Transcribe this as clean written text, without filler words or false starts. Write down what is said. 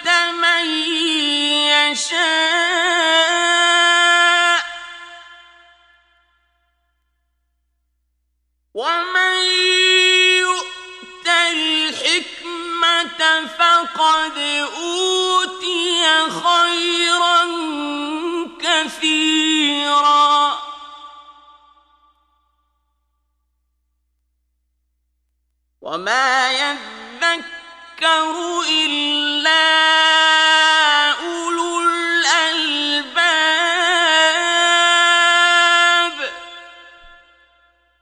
من يشاء ومن يؤت الحكمة فقد أوتي خيرا كثيرا وما يذكر إلا